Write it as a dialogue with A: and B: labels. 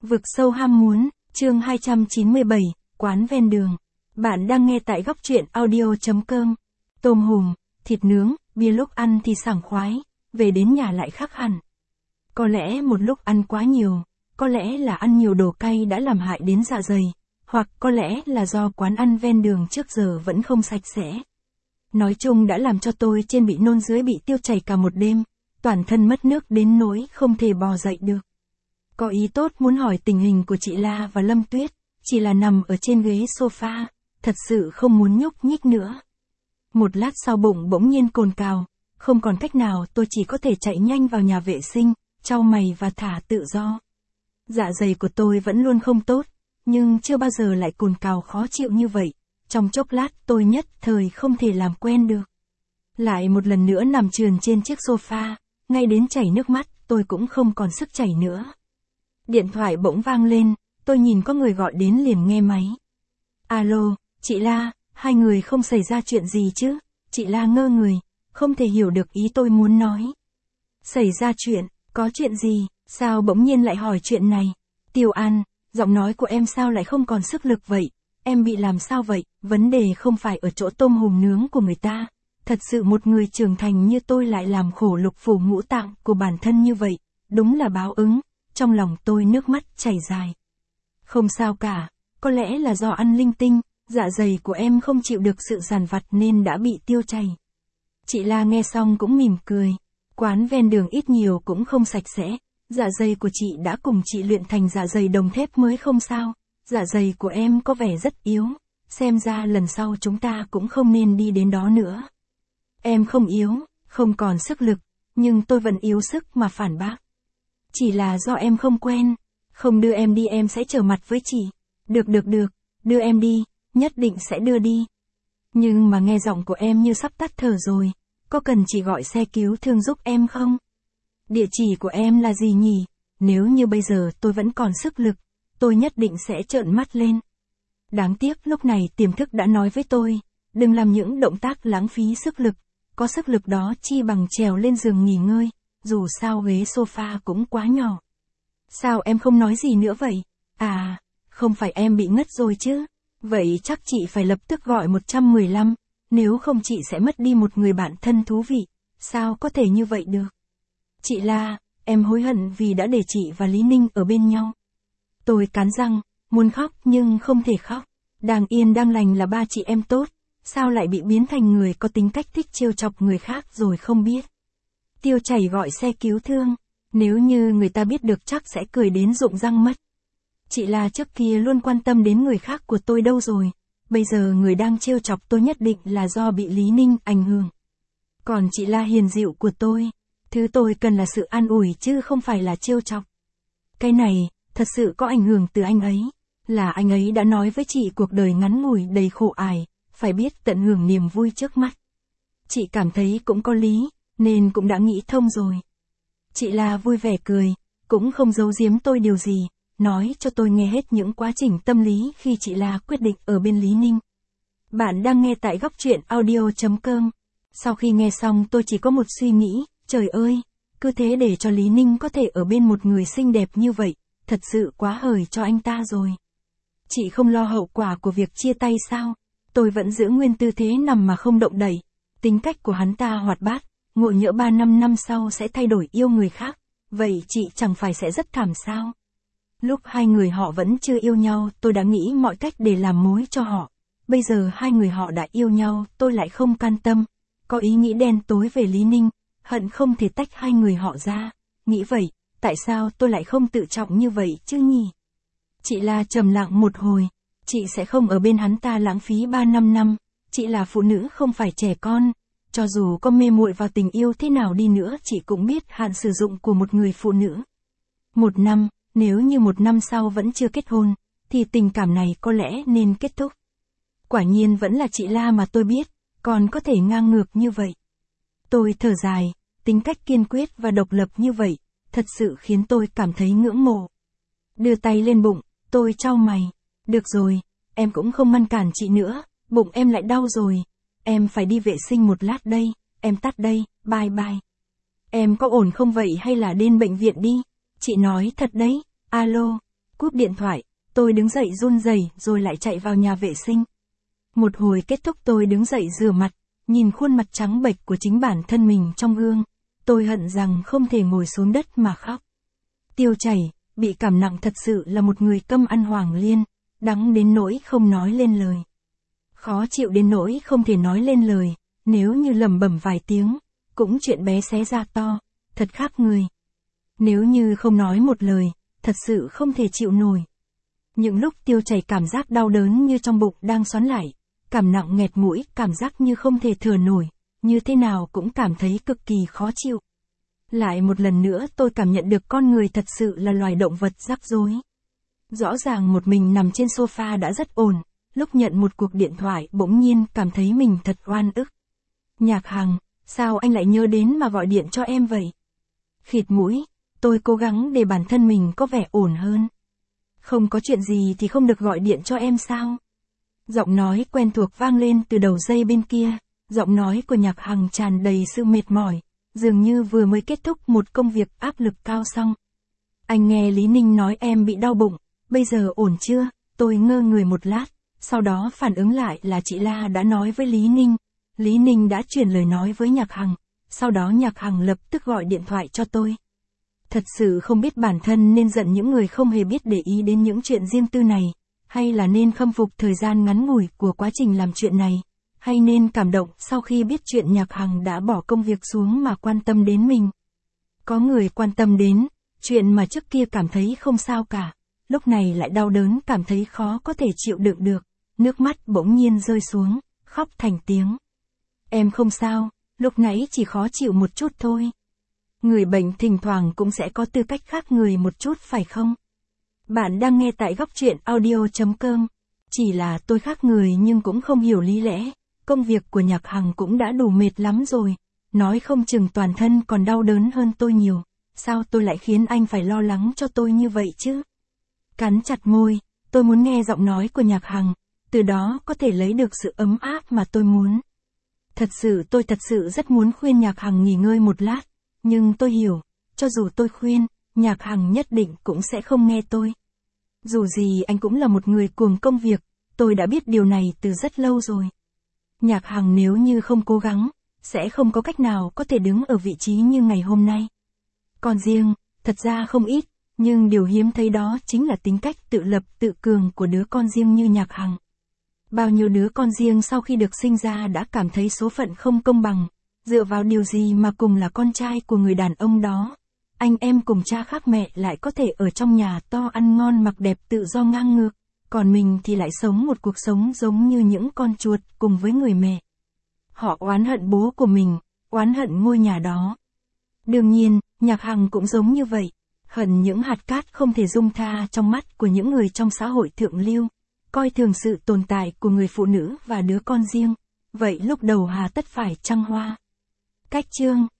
A: Vực sâu ham muốn, chương 297, quán ven đường. Bạn đang nghe tại góc truyện audio.com. Tôm hùm, thịt nướng, bia lúc ăn thì sảng khoái, về đến nhà lại khác hẳn. Có lẽ một lúc ăn quá nhiều, có lẽ là ăn nhiều đồ cay đã làm hại đến dạ dày, hoặc có lẽ là do quán ăn ven đường trước giờ vẫn không sạch sẽ. Nói chung đã làm cho tôi trên bị nôn dưới bị tiêu chảy cả một đêm, toàn thân mất nước đến nỗi không thể bò dậy được. Có ý tốt muốn hỏi tình hình của chị La và Lâm Tuyết, chỉ là nằm ở trên ghế sofa, thật sự không muốn nhúc nhích nữa. Một lát sau bụng bỗng nhiên cồn cào, không còn cách nào tôi chỉ có thể chạy nhanh vào nhà vệ sinh, trau mày và thả tự do. Dạ dày của tôi vẫn luôn không tốt, nhưng chưa bao giờ lại cồn cào khó chịu như vậy, trong chốc lát tôi nhất thời không thể làm quen được. Lại một lần nữa nằm trườn trên chiếc sofa, ngay đến chảy nước mắt tôi cũng không còn sức chảy nữa. Điện thoại bỗng vang lên, tôi nhìn có người gọi đến liền nghe máy. Alo, chị La, hai người không xảy ra chuyện gì chứ? Chị La ngơ người, không thể hiểu được ý tôi muốn nói. Xảy ra chuyện, có chuyện gì, sao bỗng nhiên lại hỏi chuyện này? Tiêu An, giọng nói của em sao lại không còn sức lực vậy? Em bị làm sao vậy? Vấn đề không phải ở chỗ tôm hùm nướng của người ta. Thật sự một người trưởng thành như tôi lại làm khổ lục phủ ngũ tạng của bản thân như vậy, đúng là báo ứng. Trong lòng tôi nước mắt chảy dài. Không sao cả, có lẽ là do ăn linh tinh, dạ dày của em không chịu được sự dằn vặt nên đã bị tiêu chảy. Chị La nghe xong cũng mỉm cười. Quán ven đường ít nhiều cũng không sạch sẽ, dạ dày của chị đã cùng chị luyện thành dạ dày đồng thép mới không sao. Dạ dày của em có vẻ rất yếu, xem ra lần sau chúng ta cũng không nên đi đến đó nữa. Em không yếu, không còn sức lực, nhưng tôi vẫn yếu sức mà phản bác. Chỉ là do em không quen, không đưa em đi em sẽ trở mặt với chị. Được, đưa em đi, nhất định sẽ đưa đi. Nhưng mà nghe giọng của em như sắp tắt thở rồi, có cần chị gọi xe cứu thương giúp em không? Địa chỉ của em là gì nhỉ? Nếu như bây giờ tôi vẫn còn sức lực, tôi nhất định sẽ trợn mắt lên. Đáng tiếc lúc này tiềm thức đã nói với tôi, đừng làm những động tác lãng phí sức lực, có sức lực đó chi bằng trèo lên giường nghỉ ngơi. Dù sao ghế sofa cũng quá nhỏ. Sao em không nói gì nữa vậy? À, không phải em bị ngất rồi chứ? Vậy chắc chị phải lập tức gọi 115, nếu không chị sẽ mất đi một người bạn thân thú vị. Sao có thể như vậy được? Chị La, em hối hận vì đã để chị và Lý Ninh ở bên nhau. Tôi cắn răng, muốn khóc nhưng không thể khóc. Đang yên đang lành là ba chị em tốt, sao lại bị biến thành người có tính cách thích trêu chọc người khác rồi không biết. Tiêu chảy gọi xe cứu thương, nếu như người ta biết được chắc sẽ cười đến rụng răng mất. Chị La trước kia luôn quan tâm đến người khác của tôi đâu rồi, bây giờ người đang trêu chọc tôi nhất định là do bị Lý Ninh ảnh hưởng. Còn chị La hiền dịu của tôi, thứ tôi cần là sự an ủi chứ không phải là trêu chọc. Cái này, thật sự có ảnh hưởng từ anh ấy, là anh ấy đã nói với chị cuộc đời ngắn ngủi đầy khổ ải, phải biết tận hưởng niềm vui trước mắt. Chị cảm thấy cũng có lý, nên cũng đã nghĩ thông rồi. Chị La vui vẻ cười, cũng không giấu giếm tôi điều gì, nói cho tôi nghe hết những quá trình tâm lý khi chị La quyết định ở bên Lý Ninh. Bạn đang nghe tại góc truyện audio.com. Sau khi nghe xong tôi chỉ có một suy nghĩ, trời ơi, cứ thế để cho Lý Ninh có thể ở bên một người xinh đẹp như vậy, thật sự quá hời cho anh ta rồi. Chị không lo hậu quả của việc chia tay sao? Tôi vẫn giữ nguyên tư thế nằm mà không động đậy. Tính cách của hắn ta hoạt bát, ngộ nhỡ 3-5 năm sau sẽ thay đổi yêu người khác, vậy chị chẳng phải sẽ rất thảm sao? Lúc hai người họ vẫn chưa yêu nhau tôi đã nghĩ mọi cách để làm mối cho họ. Bây giờ hai người họ đã yêu nhau tôi lại không can tâm, có ý nghĩ đen tối về Lý Ninh, hận không thể tách hai người họ ra. Nghĩ vậy, tại sao tôi lại không tự trọng như vậy chứ nhỉ? Chị La trầm lặng một hồi, chị sẽ không ở bên hắn ta lãng phí 3-5 năm, chị là phụ nữ không phải trẻ con. Cho dù có mê muội vào tình yêu thế nào đi nữa chị cũng biết hạn sử dụng của một người phụ nữ. 1 năm, nếu như 1 năm sau vẫn chưa kết hôn, thì tình cảm này có lẽ nên kết thúc. Quả nhiên vẫn là chị La mà tôi biết, còn có thể ngang ngược như vậy. Tôi thở dài, tính cách kiên quyết và độc lập như vậy, thật sự khiến tôi cảm thấy ngưỡng mộ. Đưa tay lên bụng, tôi chau mày. Được rồi, em cũng không ngăn cản chị nữa, bụng em lại đau rồi. Em phải đi vệ sinh một lát đây, em tắt đây, bye bye. Em có ổn không vậy hay là đến bệnh viện đi? Chị nói thật đấy, alo, Cúp điện thoại, tôi đứng dậy run rẩy rồi lại chạy vào nhà vệ sinh. Một hồi kết thúc tôi đứng dậy rửa mặt, nhìn khuôn mặt trắng bệch của chính bản thân mình trong gương. Tôi hận rằng không thể ngồi xuống đất mà khóc. Tiêu chảy, bị cảm nặng thật sự là một người câm ăn hoàng liên, đắng đến nỗi không nói lên lời. Khó chịu đến nỗi không thể nói lên lời, nếu như lẩm bẩm vài tiếng, cũng chuyện bé xé ra to, thật khác người. Nếu như không nói một lời, thật sự không thể chịu nổi. Những lúc tiêu chảy cảm giác đau đớn như trong bụng đang xoắn lại, cảm nặng nghẹt mũi, cảm giác như không thể thở nổi, như thế nào cũng cảm thấy cực kỳ khó chịu. Lại một lần nữa tôi cảm nhận được con người thật sự là loài động vật rắc rối. Rõ ràng một mình nằm trên sofa đã rất ổn, lúc nhận một cuộc điện thoại bỗng nhiên cảm thấy mình thật oan ức. Nhạc Hằng, sao anh lại nhớ đến mà gọi điện cho em vậy? Khịt mũi, tôi cố gắng để bản thân mình có vẻ ổn hơn. Không có chuyện gì thì không được gọi điện cho em sao? Giọng nói quen thuộc vang lên từ đầu dây bên kia, giọng nói của Nhạc Hằng tràn đầy sự mệt mỏi, dường như vừa mới kết thúc một công việc áp lực cao xong. Anh nghe Lý Ninh nói em bị đau bụng, bây giờ ổn chưa? Tôi ngơ người một lát, sau đó phản ứng lại là chị La đã nói với Lý Ninh. Lý Ninh đã chuyển lời nói với Nhạc Hằng, sau đó Nhạc Hằng lập tức gọi điện thoại cho tôi. Thật sự không biết bản thân nên giận những người không hề biết để ý đến những chuyện riêng tư này, hay là nên khâm phục thời gian ngắn ngủi của quá trình làm chuyện này, hay nên cảm động sau khi biết chuyện Nhạc Hằng đã bỏ công việc xuống mà quan tâm đến mình. Có người quan tâm đến, chuyện mà trước kia cảm thấy không sao cả, lúc này lại đau đớn cảm thấy khó có thể chịu đựng được, nước mắt bỗng nhiên rơi xuống, khóc thành tiếng. Em không sao, lúc nãy chỉ khó chịu một chút thôi. Người bệnh thỉnh thoảng cũng sẽ có tư cách khác người một chút phải không? Bạn đang nghe tại góc truyện audio.com. Chỉ là tôi khác người nhưng cũng không hiểu lý lẽ, công việc của Nhạc Hằng cũng đã đủ mệt lắm rồi, nói không chừng toàn thân còn đau đớn hơn tôi nhiều, sao tôi lại khiến anh phải lo lắng cho tôi như vậy chứ? Cắn chặt môi, tôi muốn nghe giọng nói của Nhạc Hằng, từ đó có thể lấy được sự ấm áp mà tôi muốn. Tôi thật sự rất muốn khuyên Nhạc Hằng nghỉ ngơi một lát, nhưng tôi hiểu, cho dù tôi khuyên, Nhạc Hằng nhất định cũng sẽ không nghe tôi. Dù gì anh cũng là một người cuồng công việc, tôi đã biết điều này từ rất lâu rồi. Nhạc Hằng nếu như không cố gắng, sẽ không có cách nào có thể đứng ở vị trí như ngày hôm nay. Còn riêng, thật ra không ít, nhưng điều hiếm thấy đó chính là tính cách tự lập tự cường của đứa con riêng như Nhạc Hằng. Bao nhiêu đứa con riêng sau khi được sinh ra đã cảm thấy số phận không công bằng, dựa vào điều gì mà cùng là con trai của người đàn ông đó. Anh em cùng cha khác mẹ lại có thể ở trong nhà to ăn ngon mặc đẹp tự do ngang ngược, còn mình thì lại sống một cuộc sống giống như những con chuột cùng với người mẹ. Họ oán hận bố của mình, oán hận ngôi nhà đó. Đương nhiên, Nhạc Hằng cũng giống như vậy, hận những hạt cát không thể dung tha trong mắt của những người trong xã hội thượng lưu, coi thường sự tồn tại của người phụ nữ và đứa con riêng, vậy lúc đầu hà tất phải trăng hoa. Cách chương